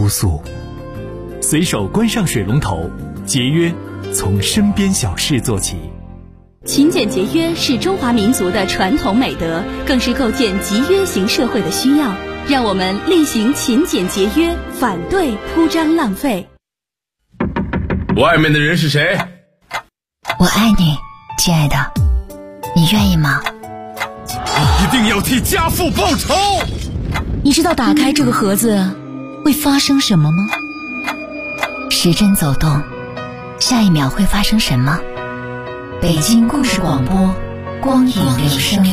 乌素。随手关上水龙头，节约从身边小事做起。 勤俭节约是中华民族的传统美德，更是构建集约型社会的需要。让我们厉行勤俭节约，反对铺张浪费。 外面的人是谁？ 我爱你，亲爱的，你愿意吗？ 你一定要替家父报仇！ 你知道打开这个盒子会发生什么吗？时针走动，下一秒会发生什么？北京故事广播，光影留声。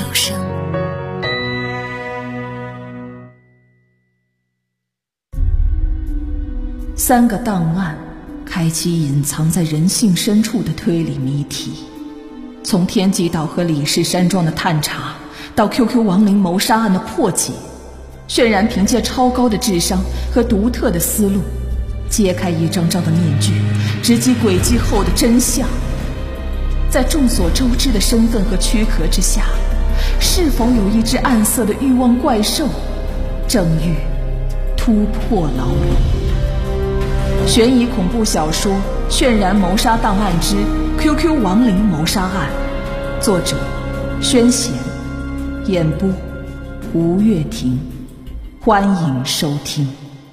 3个档案开启隐藏在人性深处的推理谜题，从天极岛和李氏山庄的探查，到 QQ 亡灵谋杀案的破解，渲然凭借超高的智商和独特的思路，揭开一张张的面具，直击轨迹后的真相。在众所周知的身份和躯壳之下，是否有一只暗色的欲望怪兽，正欲突破牢笼？悬疑恐怖小说《渲然谋杀档案之 QQ 亡灵谋杀案》，作者宣贤，演播吴月婷。欢迎收听。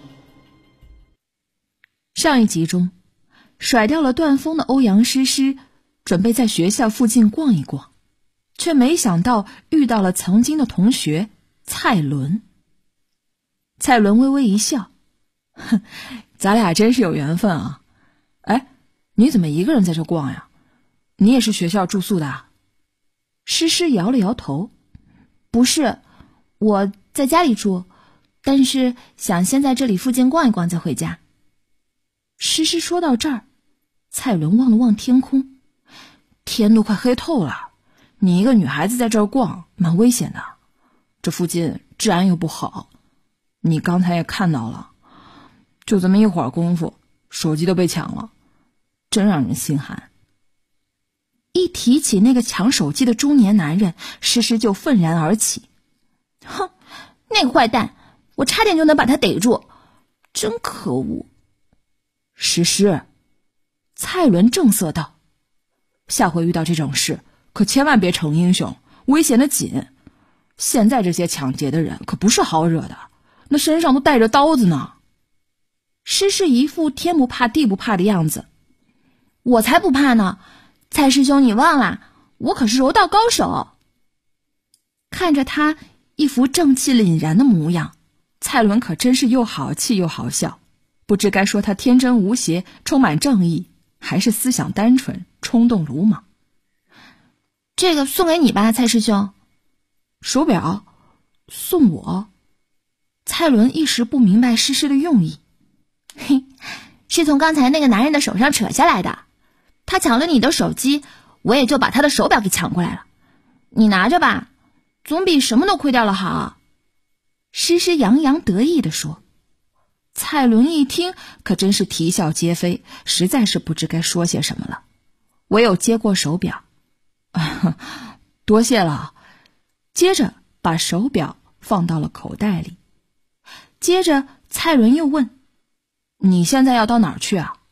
上一集中，甩掉了断风的欧阳诗诗准备在学校附近逛一逛，却没想到遇到了曾经的同学蔡伦。蔡伦微微一笑，哼，咱俩真是有缘分啊。哎，你怎么一个人在这逛呀？你也是学校住宿的啊？诗诗摇了摇头，不是，我在家里住，但是想先在这里附近逛一逛再回家。诗诗说到这儿，蔡伦望了望天空，天都快黑透了，你一个女孩子在这儿逛蛮危险的，这附近治安又不好，你刚才也看到了，就这么一会儿功夫，手机都被抢了，真让人心寒。一提起那个抢手机的中年男人，诗诗就愤然而起，哼，那个坏蛋，我差点就能把他逮住，真可恶。诗诗，蔡伦正色道，下回遇到这种事可千万别逞英雄，危险的紧。现在这些抢劫的人可不是好惹的，那身上都带着刀子呢。诗诗一副天不怕地不怕的样子，我才不怕呢，蔡师兄你忘了，我可是柔道高手。看着他一副正气凛然的模样，蔡伦可真是又好气又好笑，不知该说他天真无邪充满正义，还是思想单纯冲动鲁莽。这个送给你吧，蔡师兄。手表送我？蔡伦一时不明白诗诗的用意。嘿，是从刚才那个男人的手上扯下来的，他抢了你的手机，我也就把他的手表给抢过来了，你拿着吧，总比什么都亏掉了好。诗诗洋洋得意地说。蔡伦一听可真是啼笑皆非，实在是不知该说些什么了，唯有接过手表，多谢了。接着把手表放到了口袋里。接着蔡伦又问，你现在要到哪儿去啊？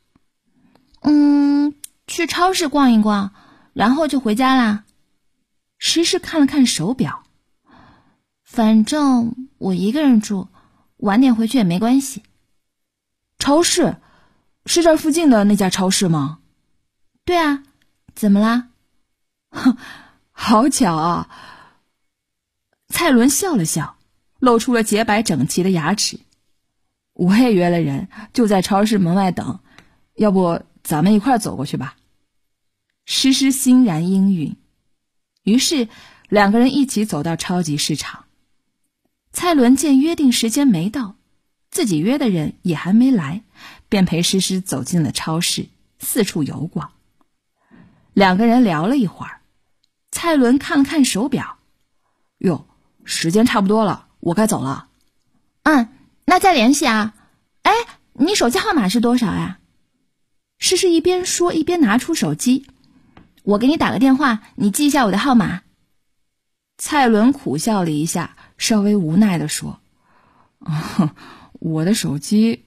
去超市逛一逛，然后就回家啦。诗诗看了看手表，反正我一个人住，晚点回去也没关系。超市？是这儿附近的那家超市吗？对啊，怎么啦？好巧啊。蔡伦笑了笑，露出了洁白整齐的牙齿。我也约了人，就在超市门外等，要不咱们一块走过去吧。诗诗欣然应允，于是两个人一起走到超级市场。蔡伦见约定时间没到，自己约的人也还没来，便陪诗诗走进了超市，四处游逛。两个人聊了一会儿，蔡伦看了看手表，哟，时间差不多了，我该走了。那再联系啊。哎，你手机号码是多少呀？诗诗一边说一边拿出手机，我给你打个电话，你记一下我的号码。蔡伦苦笑了一下，稍微无奈地说，我的手机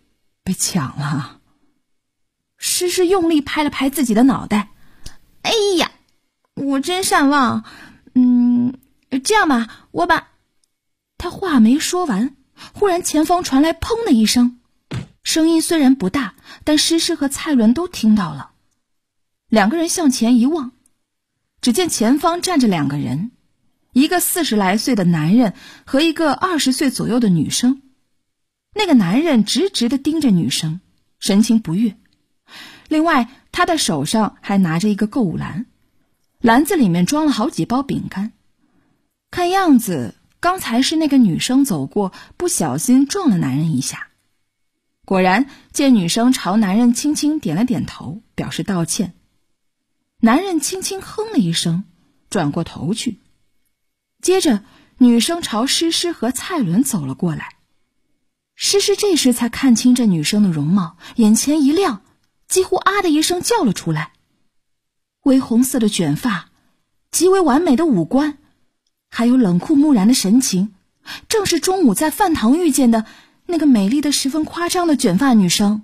被抢了。诗诗用力拍了拍自己的脑袋，哎呀，我真善忘。这样吧，我把……他话没说完，忽然前方传来砰的一声，声音虽然不大，但诗诗和蔡伦都听到了。两个人向前一望，只见前方站着两个人，一个40来岁的男人和一个20岁左右的女生。那个男人直直地盯着女生，神情不悦。另外，他的手上还拿着一个购物篮，篮子里面装了好几包饼干。看样子，刚才是那个女生走过，不小心撞了男人一下。果然，见女生朝男人轻轻点了点头，表示道歉。男人轻轻哼了一声，转过头去。接着，女生朝诗诗和蔡伦走了过来。诗诗这时才看清这女生的容貌，眼前一亮，几乎啊的一声叫了出来。微红色的卷发，极为完美的五官，还有冷酷木然的神情，正是中午在饭堂遇见的那个美丽的十分夸张的卷发女生。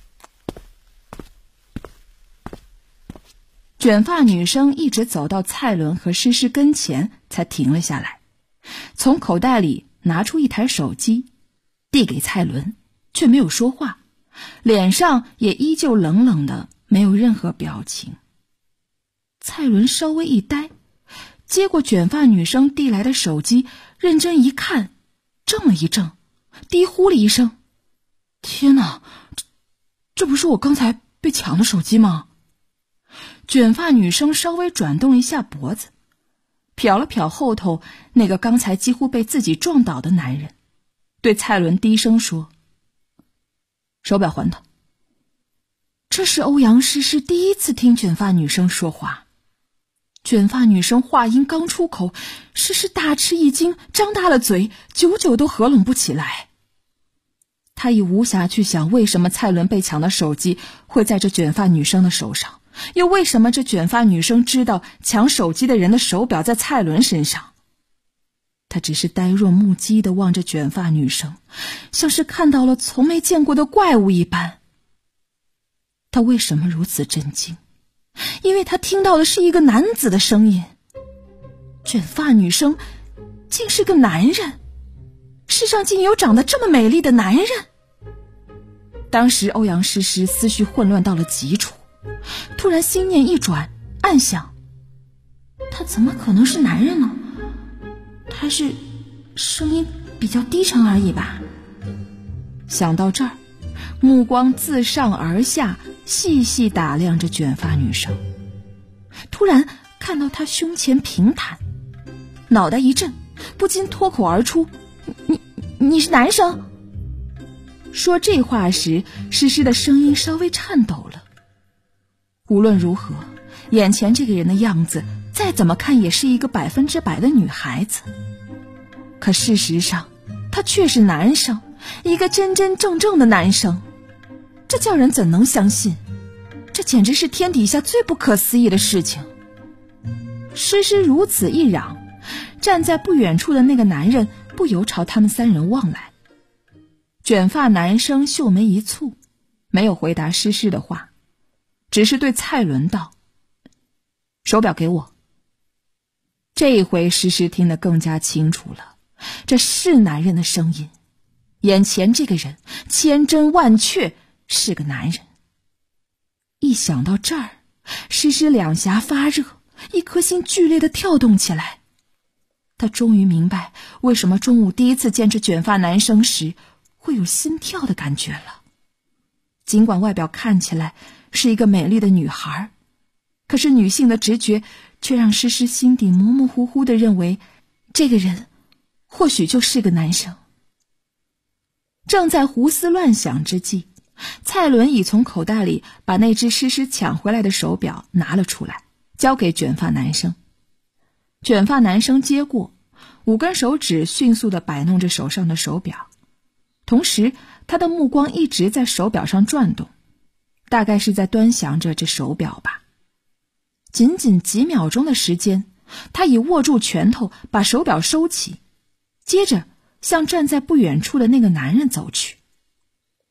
卷发女生一直走到蔡伦和诗诗跟前才停了下来，从口袋里拿出一台手机，递给蔡伦，却没有说话，脸上也依旧冷冷的，没有任何表情。蔡伦稍微一呆，接过卷发女生递来的手机，认真一看，怔了一怔，低呼了一声：“天哪，这不是我刚才被抢的手机吗？”卷发女生稍微转动一下脖子，瞟了瞟后头那个刚才几乎被自己撞倒的男人，对蔡伦低声说：“手表还他。”这是欧阳诗诗第一次听卷发女生说话。卷发女生话音刚出口，诗诗大吃一惊，张大了嘴，久久都合拢不起来。她已无暇去想为什么蔡伦被抢的手机会在这卷发女生的手上，又为什么这卷发女生知道抢手机的人的手表在蔡伦身上。她只是呆若木鸡地望着卷发女生，像是看到了从没见过的怪物一般。她为什么如此震惊？因为她听到的是一个男子的声音。卷发女生竟是个男人，世上竟有长得这么美丽的男人。当时欧阳诗诗思绪混乱到了极处，突然心念一转，暗想：他怎么可能是男人呢？他是声音比较低沉而已吧。想到这儿，目光自上而下细细打量着卷发女生，突然看到她胸前平坦，脑袋一震，不禁脱口而出：你是男生？说这话时，诗诗的声音稍微颤抖了。无论如何，眼前这个人的样子再怎么看也是一个100%的女孩子，可事实上他却是男生，一个真真正正的男生。这叫人怎能相信？这简直是天底下最不可思议的事情。诗诗如此一嚷，站在不远处的那个男人不由朝他们三人望来。卷发男生秀眉一蹙，没有回答诗诗的话，只是对蔡伦道：“手表给我。”这一回诗诗听得更加清楚了，这是男人的声音，眼前这个人千真万确是个男人。一想到这儿，诗诗两颊发热，一颗心剧烈地跳动起来。她终于明白为什么中午第一次见这卷发男生时会有心跳的感觉了。尽管外表看起来是一个美丽的女孩，可是女性的直觉却让诗诗心底模模糊糊地认为，这个人或许就是个男生。正在胡思乱想之际，蔡伦已从口袋里把那只诗诗抢回来的手表拿了出来，交给卷发男生。卷发男生接过，5根手指迅速地摆弄着手上的手表，同时他的目光一直在手表上转动，大概是在端详着这手表吧。仅仅几秒钟的时间，他已握住拳头把手表收起，接着向站在不远处的那个男人走去。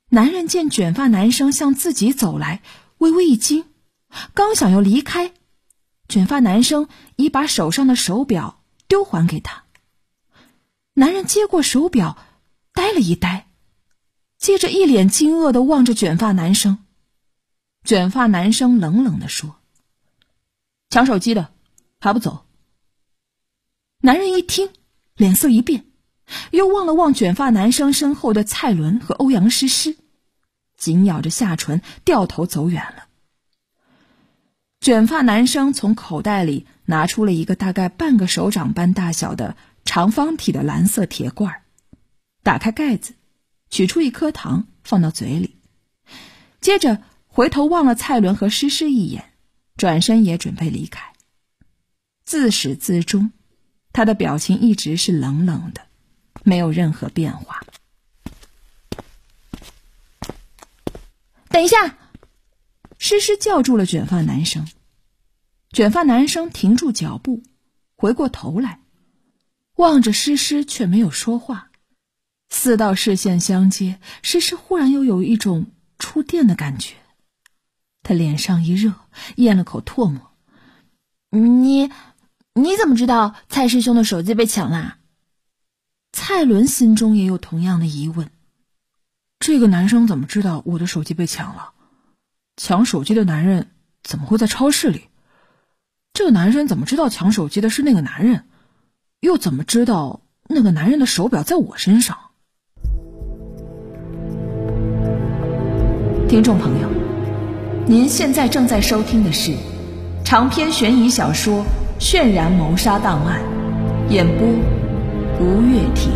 男人见卷发男生向自己走来，微微一惊，刚想要离开，卷发男生已把手上的手表丢还给他。男人接过手表，呆了一呆，接着一脸惊愕地望着卷发男生。卷发男生冷冷地说：“抢手机的，还不走？”男人一听，脸色一变，又望了望卷发男生身后的蔡伦和欧阳诗诗，紧咬着下唇，掉头走远了。卷发男生从口袋里拿出了一个大概半个手掌般大小的长方体的蓝色铁罐，打开盖子，取出一颗糖放到嘴里，接着回头望了蔡伦和诗诗一眼，转身也准备离开。自始至终，他的表情一直是冷冷的，没有任何变化。等一下！诗诗叫住了卷发男生。卷发男生停住脚步，回过头来，望着诗诗却没有说话。四道视线相接，诗诗忽然又有一种触电的感觉。他脸上一热，咽了口唾沫。 你怎么知道蔡师兄的手机被抢啦？ 蔡伦心中也有同样的疑问。这个男生怎么知道我的手机被抢了？抢手机的男人怎么会在超市里？这个男生怎么知道抢手机的是那个男人？又怎么知道那个男人的手表在我身上？听众朋友，您现在正在收听的是长篇悬疑小说《渲染谋杀档案》，演播吴月婷。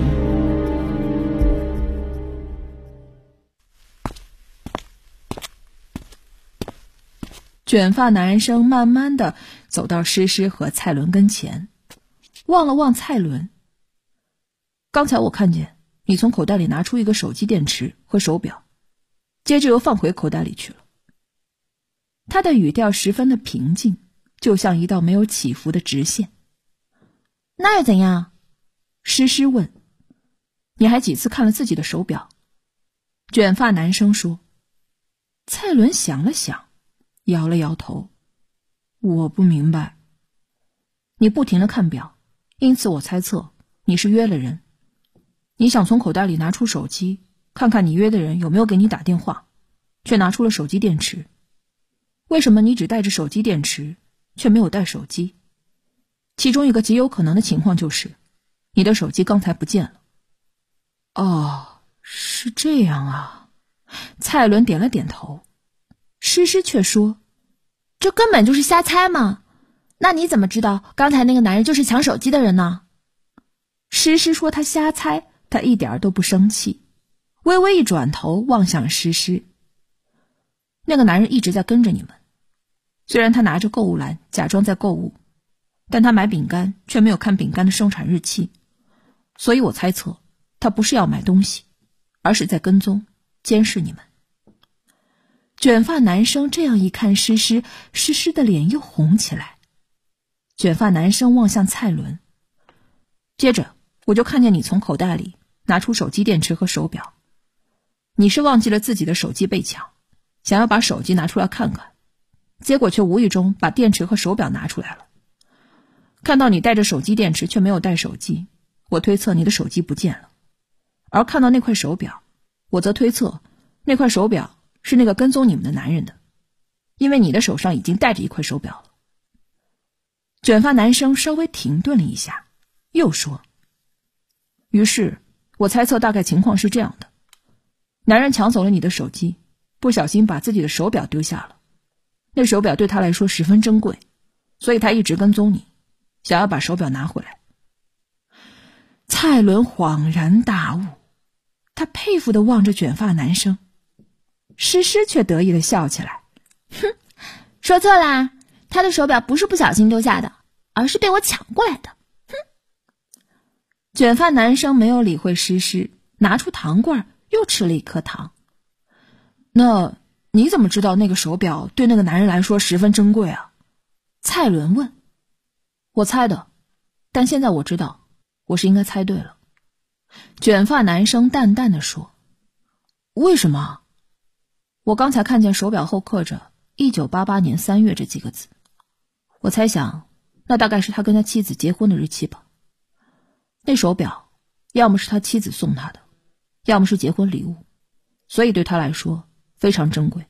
卷发男生慢慢地走到诗诗和蔡伦跟前，望了望蔡伦。刚才我看见你从口袋里拿出一个手机电池和手表，接着又放回口袋里去了。他的语调十分的平静，就像一道没有起伏的直线。 那又怎样？ 诗诗问。你还几次看了自己的手表？卷发男生说。蔡伦想了想，摇了摇头。我不明白。你不停地看表，因此我猜测你是约了人。你想从口袋里拿出手机，看看你约的人有没有给你打电话，却拿出了手机电池。为什么你只带着手机电池，却没有带手机？其中一个极有可能的情况就是，你的手机刚才不见了。哦，是这样啊。蔡伦点了点头。诗诗却说， 这根本就是瞎猜嘛。那你怎么知道刚才那个男人就是抢手机的人呢？ 诗诗说他瞎猜，他一点都不生气，微微一转头望向诗诗。那个男人一直在跟着你们，虽然他拿着购物篮假装在购物，但他买饼干却没有看饼干的生产日期，所以我猜测他不是要买东西，而是在跟踪监视你们。卷发男生这样一看诗诗，诗诗的脸又红起来。卷发男生望向蔡伦，接着我就看见你从口袋里拿出手机电池和手表。你是忘记了自己的手机被抢，想要把手机拿出来看看，结果却无意中把电池和手表拿出来了。看到你带着手机电池却没有带手机，我推测你的手机不见了。而看到那块手表，我则推测那块手表是那个跟踪你们的男人的，因为你的手上已经带着一块手表了。卷发男生稍微停顿了一下，又说，于是我猜测大概情况是这样的，男人抢走了你的手机，不小心把自己的手表丢下了。那手表对他来说十分珍贵，所以他一直跟踪你，想要把手表拿回来。蔡伦恍然大悟，他佩服地望着卷发男生。诗诗却得意地笑起来， 哼，说错啦，他的手表不是不小心丢下的，而是被我抢过来的。哼！ 卷发男生没有理会诗诗，拿出糖罐又吃了一颗糖。那你怎么知道那个手表对那个男人来说十分珍贵啊？蔡伦问。我猜的，但现在我知道我是应该猜对了。卷发男生淡淡地说。为什么？ 我刚才看见手表后刻着1988年3月这几个字，我猜想那大概是他跟他妻子结婚的日期吧。那手表要么是他妻子送他的，要么是结婚礼物，所以对他来说非常珍贵。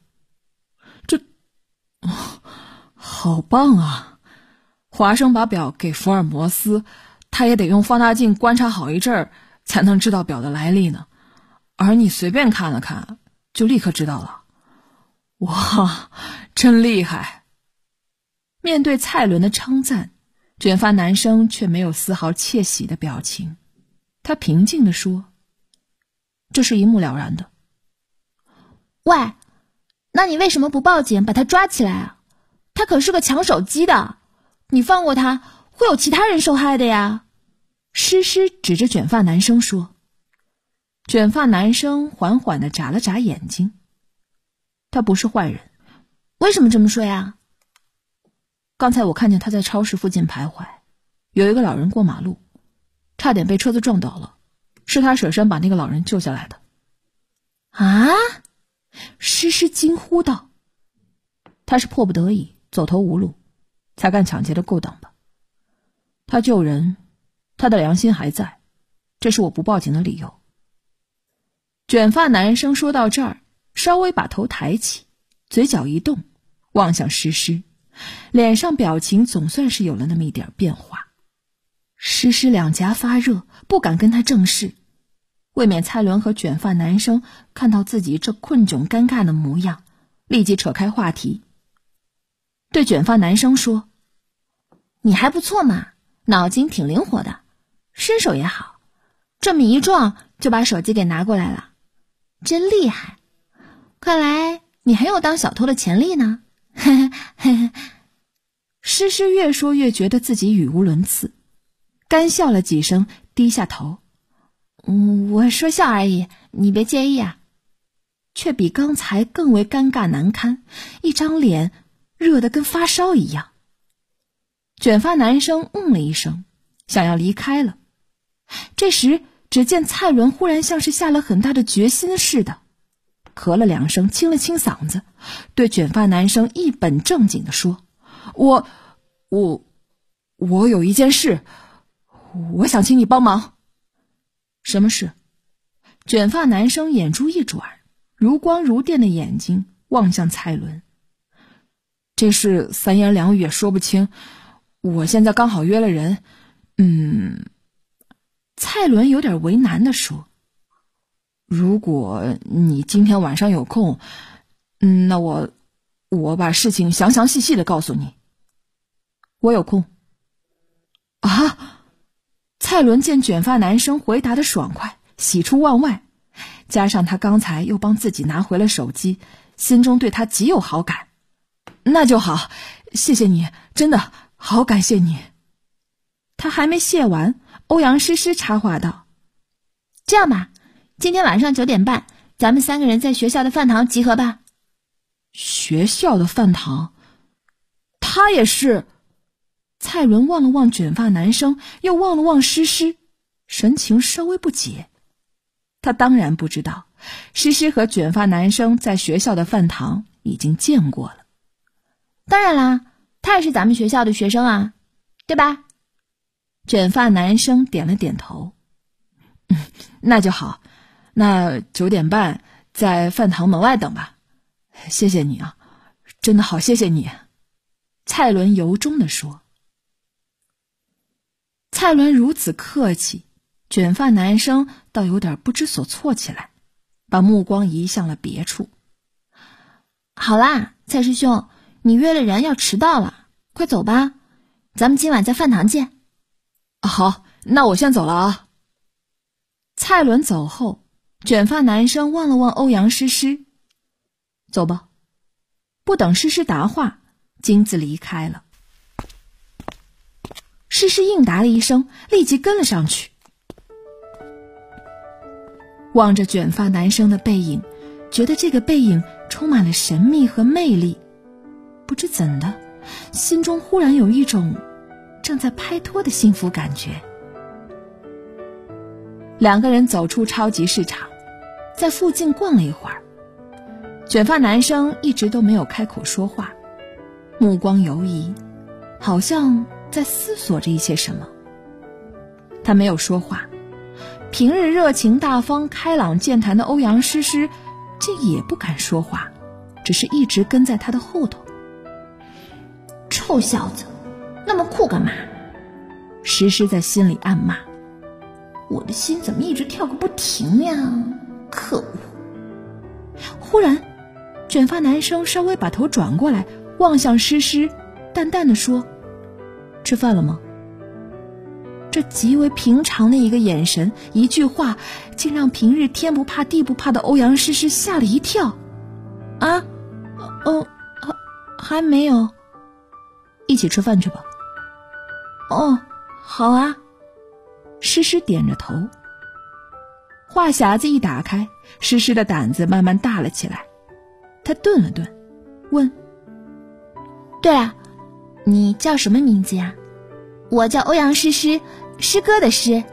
好棒啊！华生把表给福尔摩斯，他也得用放大镜观察好一阵儿才能知道表的来历呢，而你随便看了看就立刻知道了。哇，真厉害！面对蔡伦的称赞，卷发男生却没有丝毫窃喜的表情，他平静地说：这是一目了然的。 喂，那你为什么不报警把他抓起来啊？他可是个抢手机的，你放过他会有其他人受害的呀。 诗诗指着卷发男生说。卷发男生缓缓地眨了眨眼睛，他不是坏人。 为什么这么说呀？ 刚才我看见他在超市附近徘徊，有一个老人过马路，差点被车子撞倒了，是他舍身把那个老人救下来的。 啊！ 诗诗惊呼道。他是迫不得已，走投无路，才干抢劫的勾当吧。他救人，他的良心还在，这是我不报警的理由。卷发男生说到这儿，稍微把头抬起，嘴角一动，望向诗诗，脸上表情总算是有了那么一点变化。诗诗两颊发热，不敢跟他正视，未免蔡伦和卷发男生看到自己这困窘尴尬的模样，立即扯开话题，对卷发男生说： 你还不错嘛，脑筋挺灵活的，身手也好，这么一撞就把手机给拿过来了，真厉害，看来你很有当小偷的潜力呢。 诗诗越说越觉得自己语无伦次，干笑了几声，低下头。 我说笑而已，你别介意啊。 却比刚才更为尴尬难堪，一张脸热得跟发烧一样。卷发男生了一声，想要离开了。这时只见蔡伦忽然像是下了很大的决心似的，咳了2声，清了清嗓子，对卷发男生一本正经地说：我有一件事，我想请你帮忙。什么事？卷发男生眼珠一转，如光如电的眼睛望向蔡伦。这事3言2语也说不清，我现在刚好约了人。蔡伦有点为难地说：如果你今天晚上有空，那我把事情详详细细的告诉你。我有空。啊！蔡伦见卷发男生回答的爽快，喜出望外，加上他刚才又帮自己拿回了手机，心中对他极有好感。那就好，谢谢你，真的好感谢你。他还没谢完，欧阳诗诗插话道： 这样吧，今天晚上9点半，咱们3个人在学校的饭堂集合吧。 学校的饭堂？他也是？蔡伦望了望卷发男生，又望了望诗诗，神情稍微不解。他当然不知道，诗诗和卷发男生在学校的饭堂已经见过了。 当然啦，他也是咱们学校的学生啊，对吧？ 卷发男生点了点头。那就好，那9点半在饭堂门外等吧。谢谢你啊，真的好谢谢你。蔡伦由衷地说。蔡伦如此客气，卷发男生倒有点不知所措起来，把目光移向了别处。 好啦，蔡师兄，你约了人要迟到了，快走吧，咱们今晚在饭堂见。 好，那我先走了啊。蔡伦走后，卷发男生望了望欧阳诗诗，走吧。不等诗诗答话，金子离开了。诗诗应答了一声，立即跟了上去。望着卷发男生的背影，觉得这个背影充满了神秘和魅力，不知怎的，心中忽然有一种正在拍拖的幸福感觉。2个人走出超级市场，在附近逛了一会儿。 卷发男生一直都没有开口说话，目光游移，好像在思索着一些什么。他没有说话，平日热情大方开朗健谈的欧阳诗诗竟也不敢说话，只是一直跟在他的后头。 臭小子，那么酷干嘛？ 诗诗在心里暗骂， 我的心怎么一直跳个不停呀，可恶。 忽然卷发男生稍微把头转过来，望向诗诗，淡淡地说，吃饭了吗？这极为平常的一个眼神，一句话，竟让平日天不怕地不怕的欧阳诗诗吓了一跳。啊，还没有。一起吃饭去吧。 哦，好啊。 诗诗点着头。话匣子一打开，诗诗的胆子慢慢大了起来。她顿了顿，问， 对了，你叫什么名字呀？我叫欧阳诗诗，诗歌的诗。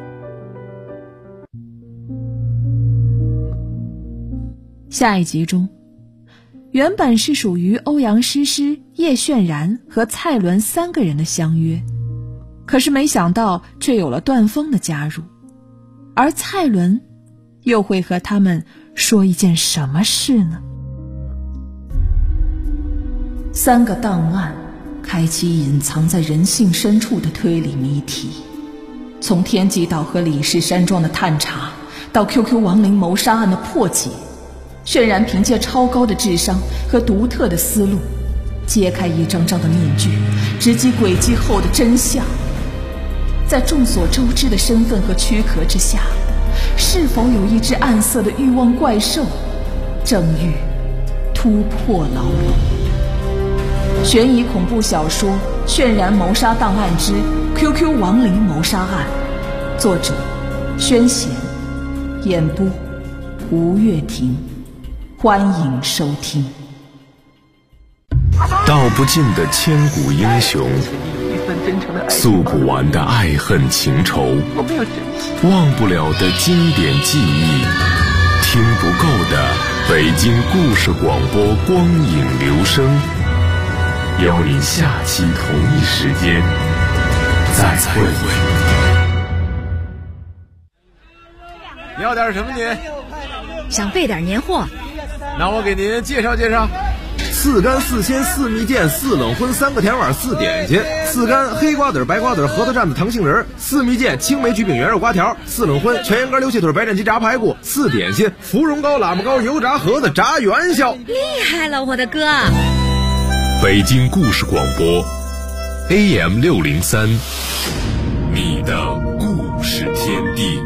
下一集中，原本是属于欧阳诗诗、叶炫然和蔡伦3个人的相约，可是没想到却有了段峰的加入，而蔡伦又会和他们说一件什么事呢？3个档案开启隐藏在人性深处的推理谜题，从天极岛和李氏山庄的探查，到 QQ 亡灵谋杀案的破解，渲然凭借超高的智商和独特的思路，揭开一张张的面具，直击诡计后的真相。在众所周知的身份和躯壳之下，是否有一只暗色的欲望怪兽，正欲突破牢笼？悬疑恐怖小说《渲然谋杀档案之 QQ 亡灵谋杀案》，作者宣贤，演播吴月婷。欢迎收听。 道不尽的千古英雄，诉不完的爱恨情仇，忘不了的经典记忆，听不够的北京故事广播光影留声，邀您下期同一时间再会。 要点什么您？ 想备点年货。 那我给您介绍介绍：4干4鲜4蜜饯4冷荤3个甜碗4点心，4干黑瓜子白瓜子核桃蘸子糖杏仁，4蜜饯青梅焗饼圆肉瓜条，4冷荤全羊肝溜气腿白斩鸡炸排骨，4点心芙蓉糕喇叭糕油炸盒子炸元宵。 厉害了，我的哥！ 北京故事广播 AM 603，你的故事天地。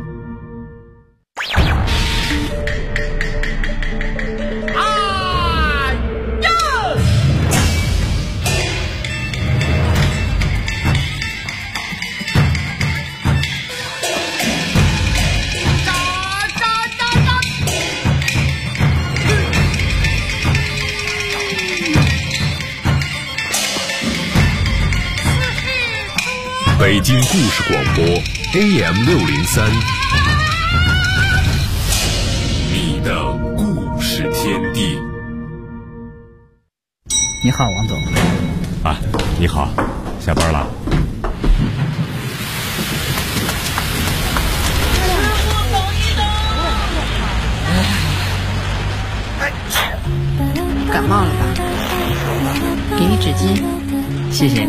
北京故事广播 AM 603，你的故事天地。 你好，王总。 啊，你好，下班了？ 感冒了吧？给你纸巾，谢谢。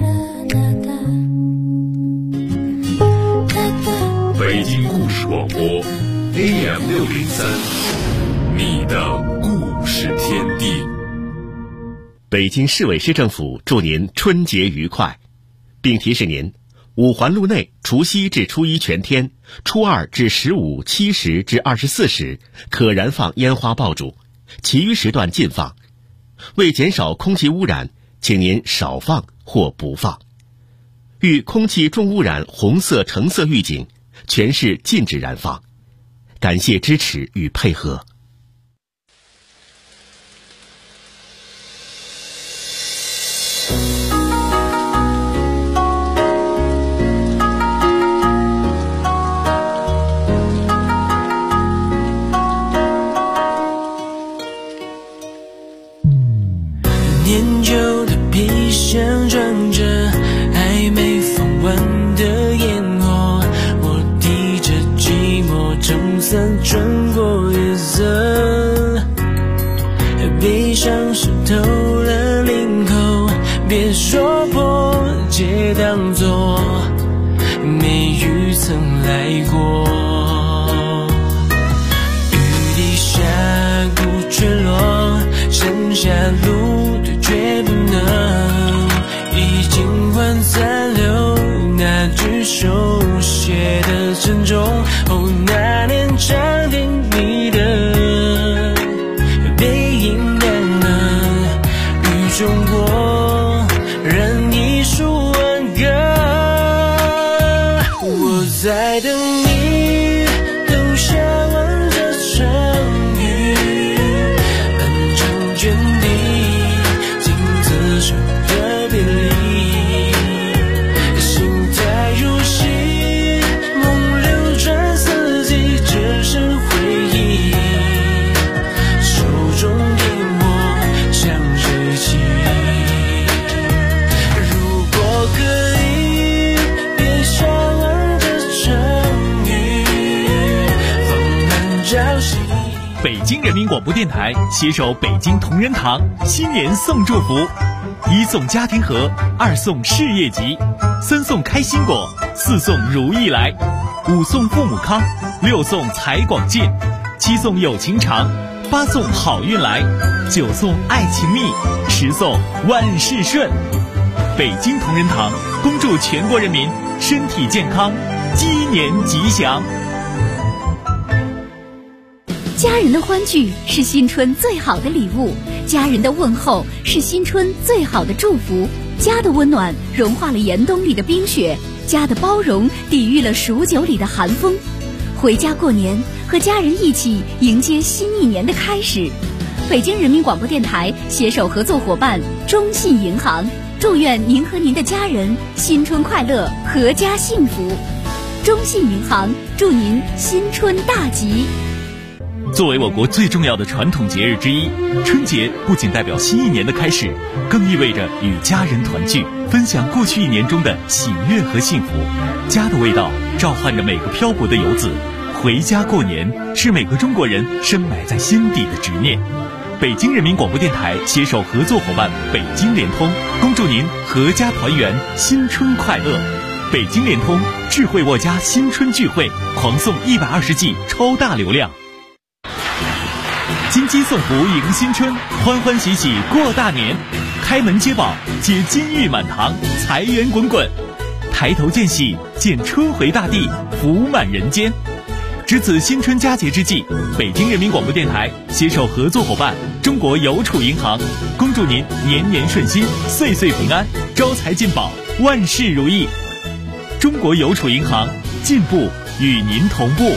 北京故事广播 AM 603，你的故事天地。 北京市委市政府祝您春节愉快，并提示您，五环路内除夕至初一全天，初二至15、7时至24时可燃放烟花爆竹，其余时段禁放。为减少空气污染，请您少放或不放。遇空气重污染红色、橙色预警，全市禁止燃放。感谢支持与配合。 京人民广播电台携手北京同仁堂新年送祝福：1送家庭盒，2送事业吉，3送开心果，4送如意来，5送父母康，6送财广进，7送有情长，8送好运来，9送爱情蜜，10送万事顺。北京同仁堂恭祝全国人民身体健康，鸡年吉祥。 家人的欢聚是新春最好的礼物，家人的问候是新春最好的祝福。家的温暖融化了严冬里的冰雪，家的包容抵御了数九里的寒风。回家过年，和家人一起迎接新一年的开始。北京人民广播电台携手合作伙伴中信银行，祝愿您和您的家人新春快乐，阖家幸福。中信银行祝您新春大吉。 作为我国最重要的传统节日之一，春节不仅代表新一年的开始，更意味着与家人团聚，分享过去一年中的喜悦和幸福。家的味道召唤着每个漂泊的游子，回家过年是每个中国人深埋在心底的执念。北京人民广播电台携手合作伙伴北京联通，恭祝您阖家团圆，新春快乐。北京联通智慧沃家新春聚会，狂送120 G 超大流量。金鸡送福迎新春，欢欢喜喜过大年，开门接宝，接金玉满堂，财源滚滚，抬头见喜，见春回大地，福满人间。值此新春佳节之际，北京人民广播电台携手合作伙伴中国邮储银行，恭祝您年年顺心，岁岁平安，招财进宝，万事如意。中国邮储银行，进步与您同步。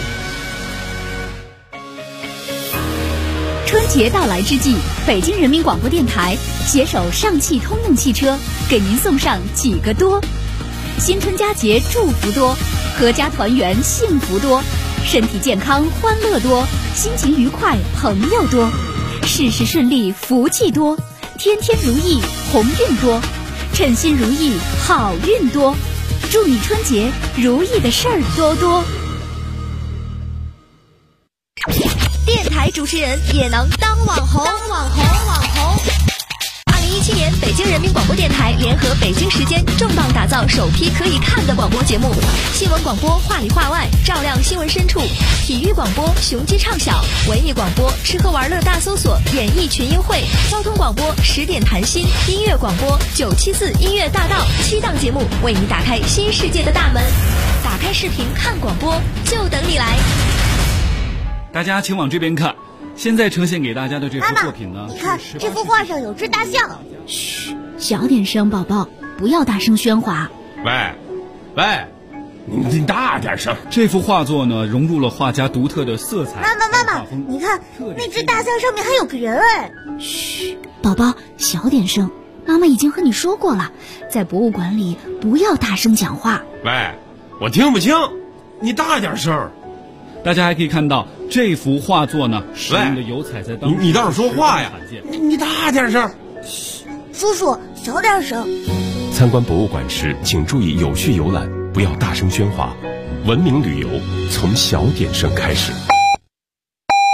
春节到来之际，北京人民广播电台携手上汽通用汽车，给您送上几个多：新春佳节祝福多，阖家团圆幸福多，身体健康欢乐多，心情愉快朋友多，事事顺利福气多，天天如意鸿运多，称心如意好运多。祝你春节如意的事儿多多。 电台主持人也能当网红2017年，北京人民广播电台联合北京时间重磅打造首批可以看的广播节目：新闻广播话里话外，照亮新闻深处；体育广播雄鸡唱晓；文艺广播吃喝玩乐大搜索，演艺群英会；交通广播10点谈心；音乐广播974音乐大道。7档节目为你打开新世界的大门。打开视频看广播，就等你来。 大家请往这边看，现在呈现给大家的这幅作品呢， 你看这幅画上有只大象。 嘘，小点声，宝宝，不要大声喧哗。 喂，你大点声。 这幅画作呢，融入了画家独特的色彩。 妈妈，你看那只大象上面还有个人哎。 嘘，宝宝，小点声。妈妈已经和你说过了，在博物馆里不要大声讲话。 喂，我听不清，你大点声。 大家还可以看到这幅画作呢，使用的油彩在当中， 你倒是说话呀！你大点声。 嘘，叔叔小点声。 参观博物馆时，请注意有序游览，不要大声喧哗。文明旅游从小点声开始。